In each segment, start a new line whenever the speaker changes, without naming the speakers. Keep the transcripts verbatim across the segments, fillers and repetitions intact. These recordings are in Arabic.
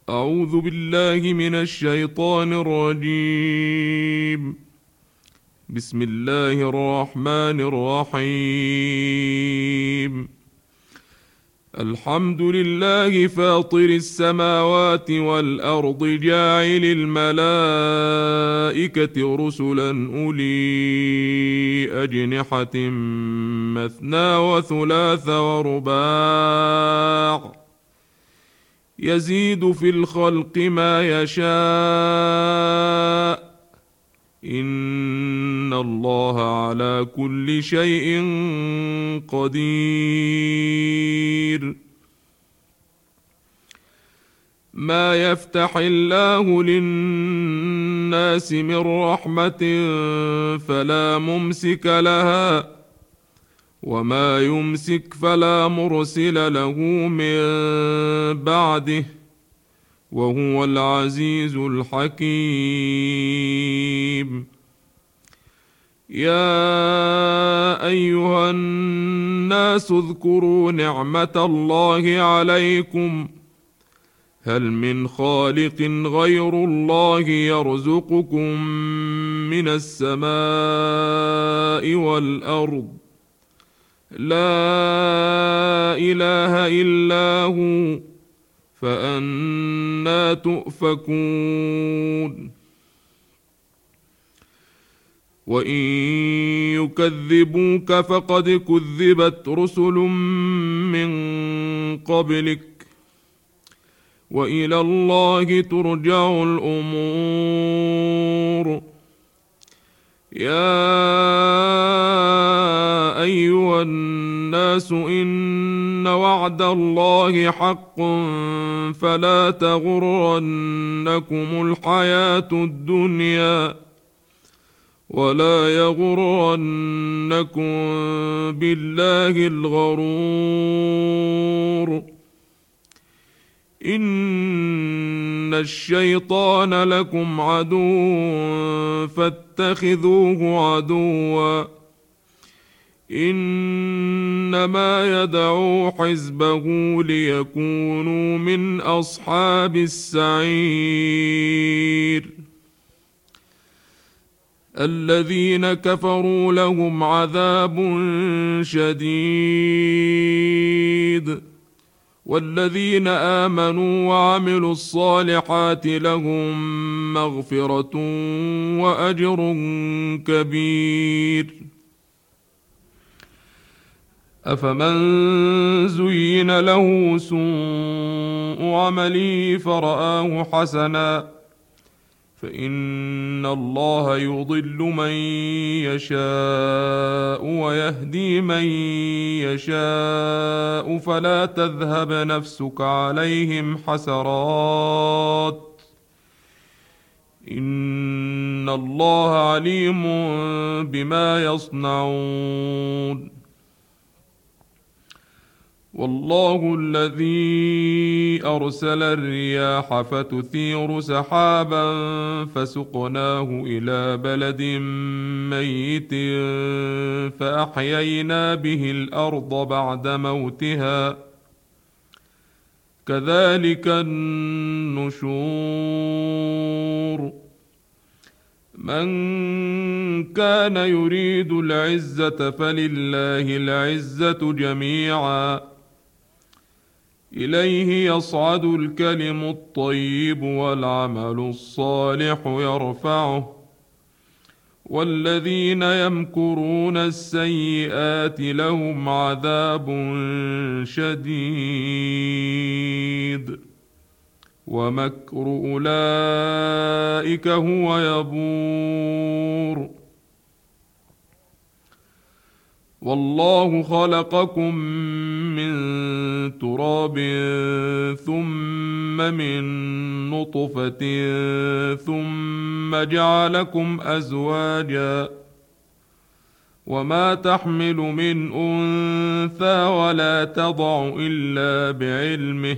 أعوذ بالله من الشيطان الرجيم. بسم الله الرحمن الرحيم. الحمد لله فاطر السماوات والأرض جاعل الملائكة رسلا أولي أجنحة مثنى وثلاث ورباع يزيد في الخلق ما يشاء إن الله على كل شيء قدير. ما يفتح الله للناس من رحمة فلا ممسك لها وما يمسك فلا مرسل له من بعده وهو العزيز الحكيم. يا أيها الناس اذكروا نعمة الله عليكم هل من خالق غير الله يرزقكم من السماء والأرض لا إله إلا هو فأنى تؤفكون. وإن يكذبوك فقد كذبت رسل من قبلك وإلى الله ترجع الأمور. يا أيها الناس إن وعد الله حق فلا تغرنكم الحياة الدنيا ولا يغرنكم بالله الغرور. إن الشيطان لكم عدو فاتخذوه عدوا إنما يدعو حزبه ليكونوا من أصحاب السعير. الذين كفروا لهم عذاب شديد والذين آمنوا وعملوا الصالحات لهم مغفرة وأجر كبير. أفمن زين له سوء عمله فرآه حسنا فإن الله يضل من يشاء ويهدي من يشاء فلا تذهب نفسك عليهم حسرات إن الله عليم بما يصنعون. والله الذي أرسل الرياح فتثير سحابا فسقناه إلى بلد ميت فأحيينا به الأرض بعد موتها كذلك النشور. من كان يريد العزة فلله العزة جميعا إليه يصعد الكلم الطيب والعمل الصالح يرفعه والذين يمكرون السيئات لهم عذاب شديد ومكر أولئك هو يبور. والله خلقكم من تراب ثم من نطفة ثم جعلكم أزواجا وما تحمل من أنثى ولا تضع إلا بعلمه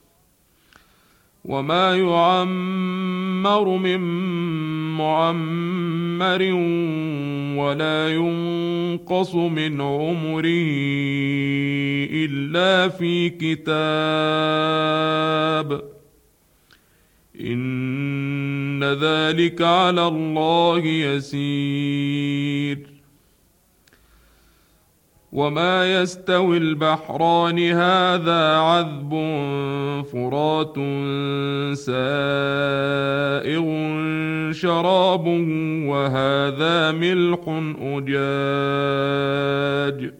وما يعمر من معمر ولا ينقص من عمره إلا في كتاب إن ذلك على الله يسير. وما يستوي البحران هذا عذب فرات سائغ شرابه وهذا ملح أجاج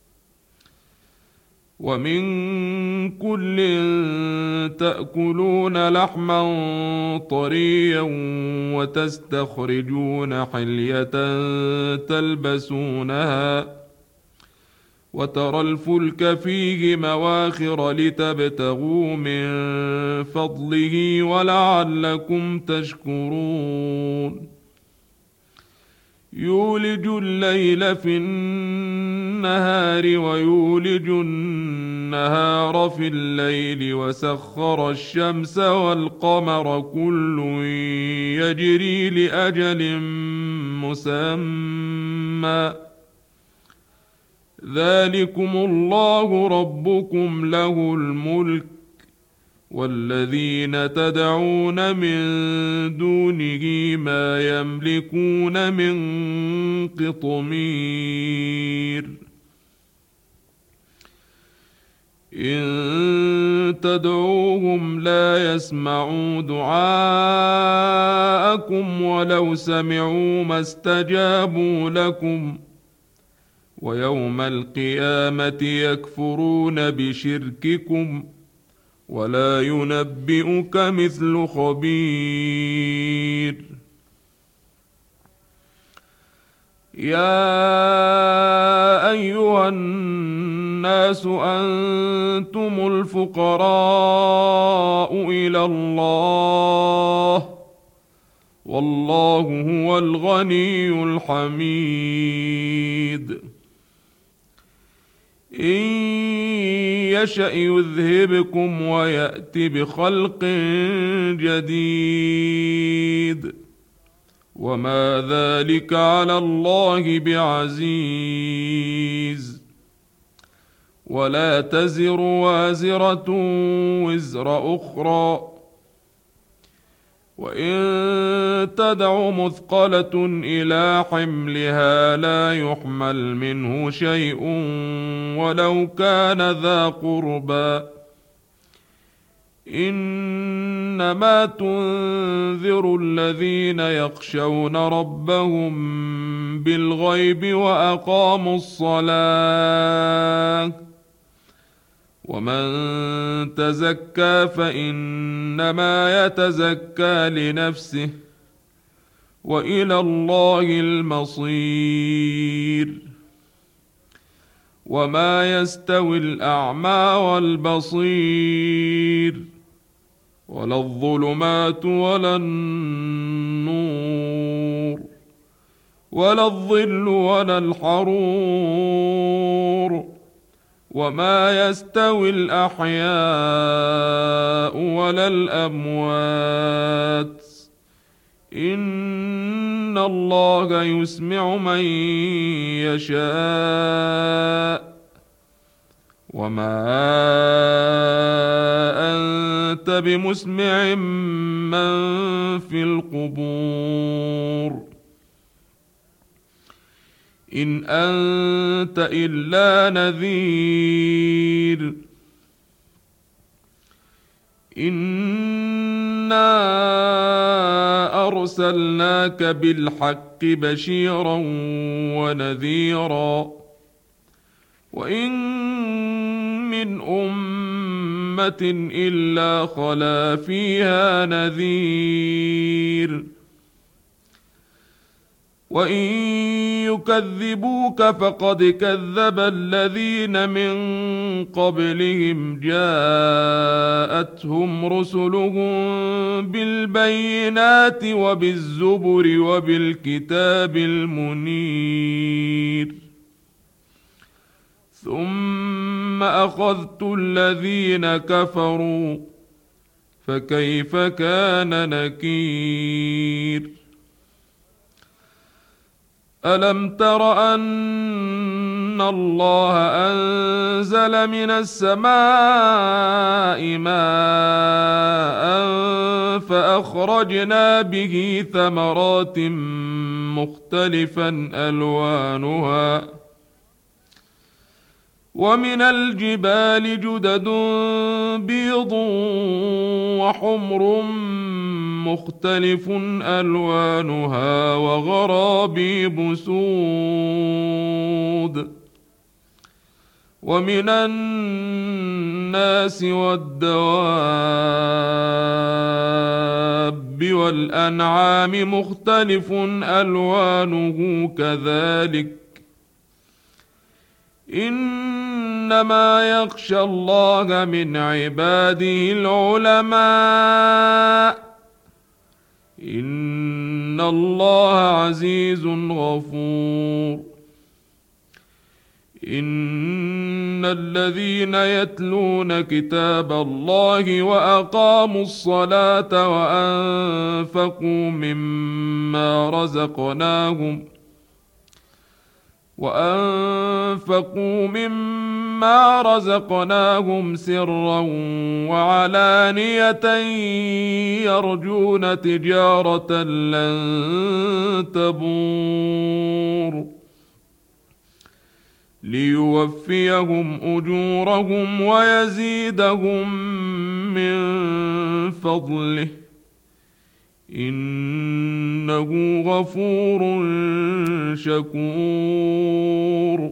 ومن كل تأكلون لحما طريا وتستخرجون حلية تلبسونها وترى الفلك فيه مواخر لتبتغوا من فضله ولعلكم تشكرون. يولج الليل في النهار ويولج النهار في الليل وسخر الشمس والقمر كل يجري لأجل مسمى ذلكم الله ربكم له الملك والذين تدعون من دونه ما يملكون من قطمير. إن تدعوهم لا يسمعوا دعاءكم ولو سمعوا ما استجابوا لكم ويوم القيامة يكفرون بشرككم ولا ينبئك مثل خبير. يا أيها الناس أنتم الفقراء إلى الله والله هو الغني الحميد. إن يشأ يذهبكم ويأت بخلق جديد وما ذلك على الله بعزيز. ولا تزر وازرة وزر أخرى وإن تدع مثقلة إلى حملها لا يحمل منه شيء ولو كان ذا قربى إنما تنذر الذين يخشون ربهم بالغيب وأقاموا الصلاة ومن تزكى فإنما يتزكى لنفسه وإلى الله المصير. وما يستوي الأعمى والبصير ولا الظلمات ولا النور ولا الظل ولا الحرور وما يستوي الأحياء ولا الأموات إن الله يسمع من يشاء وما أنت بمسمع من في القبور إن أنت إلا نذير. إنا أرسلناك بالحق بشيرا ونذيرا وإن من أمة إلا خلا فيها نذير وإن يكذبوك فقد كذب الذين من قبلهم جاءتهم رسلهم بالبينات وبالزبر وبالكتاب المنير ثم أخذت الذين كفروا فكيف كان نكير. ألم تر أن الله أنزل من السماء ماء فأخرجنا به ثمرات مختلفا ألوانها ومن الجبال جدد بيض وحمر مختلف ألوانها وغرابيب سود ومن الناس والدواب والأنعام مختلف ألوانه كذلك إنما يخشى الله من عباده العلماء إن الله عزيز غفور إن الذين يتلون كتاب الله وأقاموا الصلاة وأنفقوا مما رزقناهم وأنفقوا مما رزقناهم سرا وعلانية يرجون تجارة لن تبور ليوفيهم أجورهم ويزيدهم من فضله إنه غفور شكور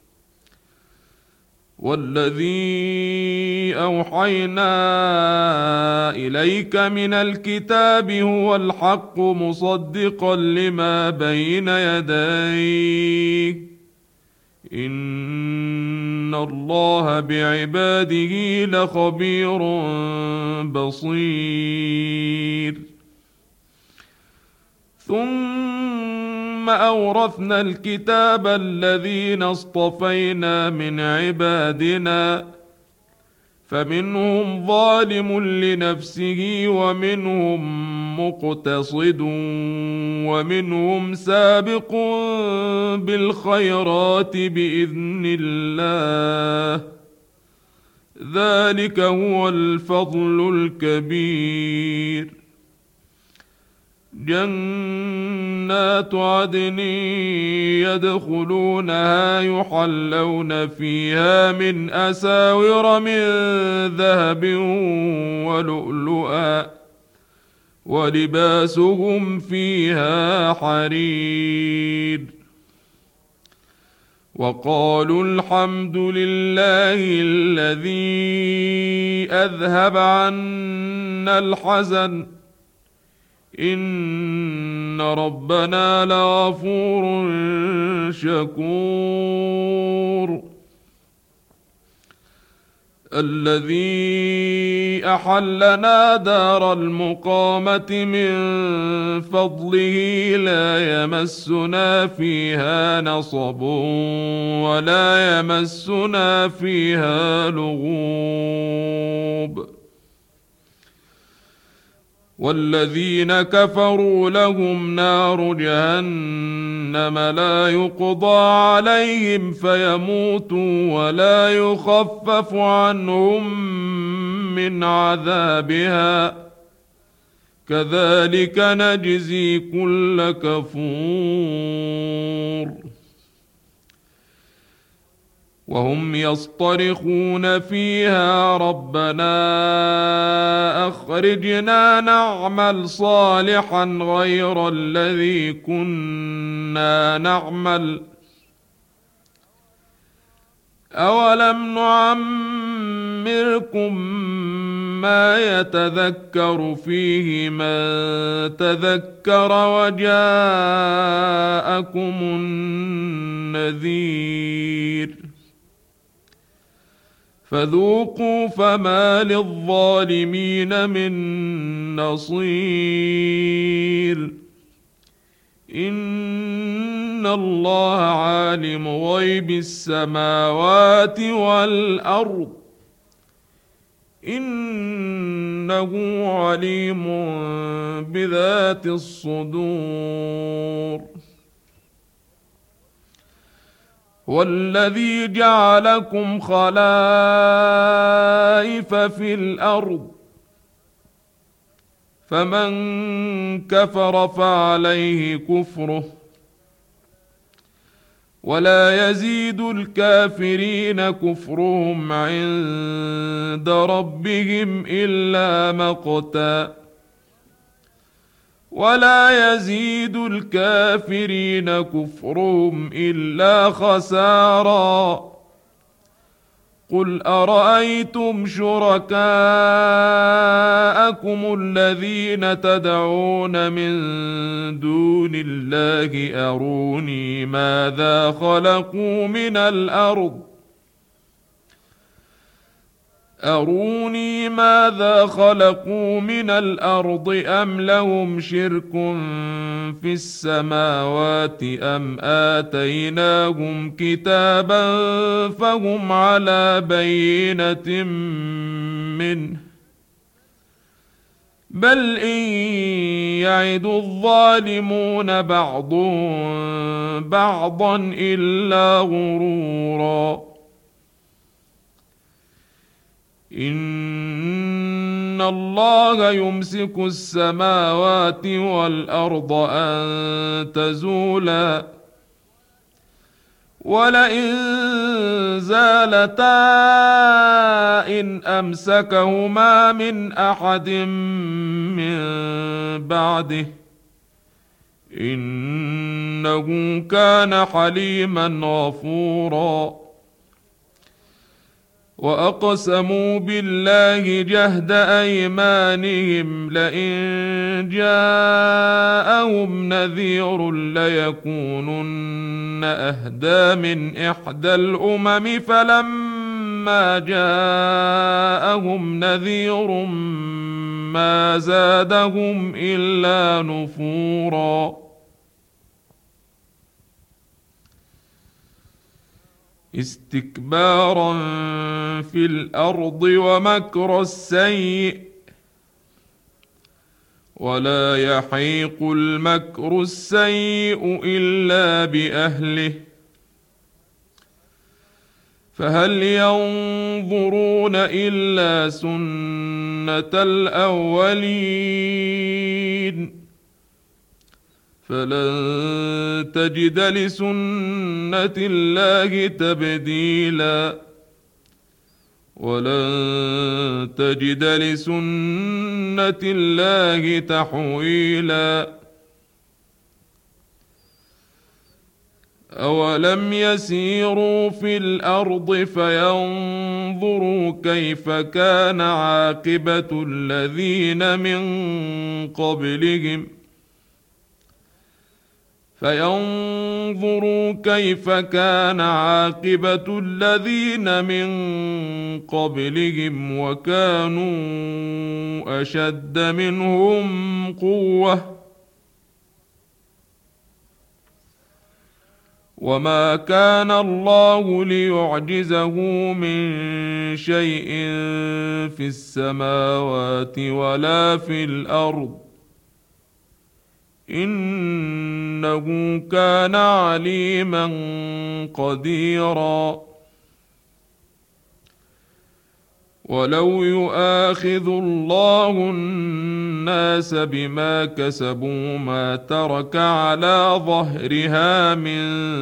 والذي أوحينا إليك من الكتاب هو الحق مصدقا لما بين يديه إن الله بعباده لخبير بصير ثم أورثنا الكتاب الذين اصطفينا من عبادنا فمنهم ظالم لنفسه ومنهم مقتصد ومنهم سابق بالخيرات بإذن الله ذلك هو الفضل الكبير جنات عدن يدخلونها يحلون فيها من أساور من ذهب ولؤلؤا ولباسهم فيها حرير وقالوا الحمد لله الذي أذهب عنا الحزن إن ربنا لغفور شكور الذي أحلنا دار المقامة من فضله لا يمسنا فيها نصب ولا يمسنا فيها لغوب والذين كفروا لهم نار جهنم لا يقضى عليهم فيموتوا ولا يخفف عنهم من عذابها كذلك نجزي كل كفور وهم يصطرخون فيها ربنا أخرجنا نعمل صالحا غير الذي كنا نعمل أولم نعمركم ما يتذكر فيه من تذكر وجاءكم النذير فذوقوا فما للظالمين من نصير إن الله عالم غيب السماوات والأرض إنه عليم بذات الصدور والذي جعلكم خلائف في الأرض فمن كفر فعليه كفره ولا يزيد الكافرين كفرهم عند ربهم إلا مقتا ولا يزيد الكافرين كفرهم إلا خسارا قل أرأيتم شركاءكم الذين تدعون من دون الله أروني ماذا خلقوا من الأرض أروني ماذا خلقوا من الأرض أم لهم شرك في السماوات أم آتيناهم كتابا فهم على بينة منه بل إن يعد الظالمون بعضهم بعضا إلا غرورا إن الله يمسك السماوات والأرض أن تزولا ولئن زالتا إن أمسكهما من أحد من بعده إنه كان حليما غفورا وأقسموا بالله جهد أيمانهم لئن جاءهم نذير ليكونن أهدى من إحدى الأمم فلما جاءهم نذير ما زادهم إلا نفورا استكبارا في الأرض ومكر السيء ولا يحيق المكر السيء إلا بأهله فهل ينظرون إلا سنة الأولين فلن تجد لسنة الله تبديلا ولن تجد لسنة الله تحويلا أولم يسيروا في الأرض فينظروا كيف كان عاقبة الذين من قبلهم فينظروا كيف كان عاقبة الذين من قبلهم وكانوا أشد منهم قوة وما كان الله ليعجزه من شيء في السماوات ولا في الأرض إنه كان عليما قديرا ولو يؤاخذ الله الناس بما كسبوا ما ترك على ظهرها من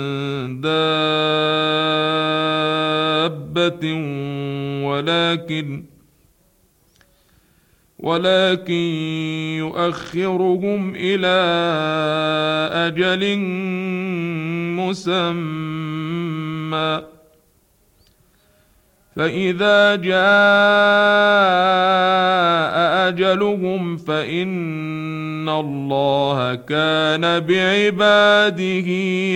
دابة ولكن ولكن يؤخرهم إلى أجل مسمى فإذا جاء أجلهم فإن الله كان بعباده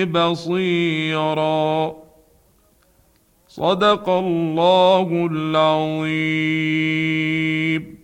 بصيرا صدق الله العظيم.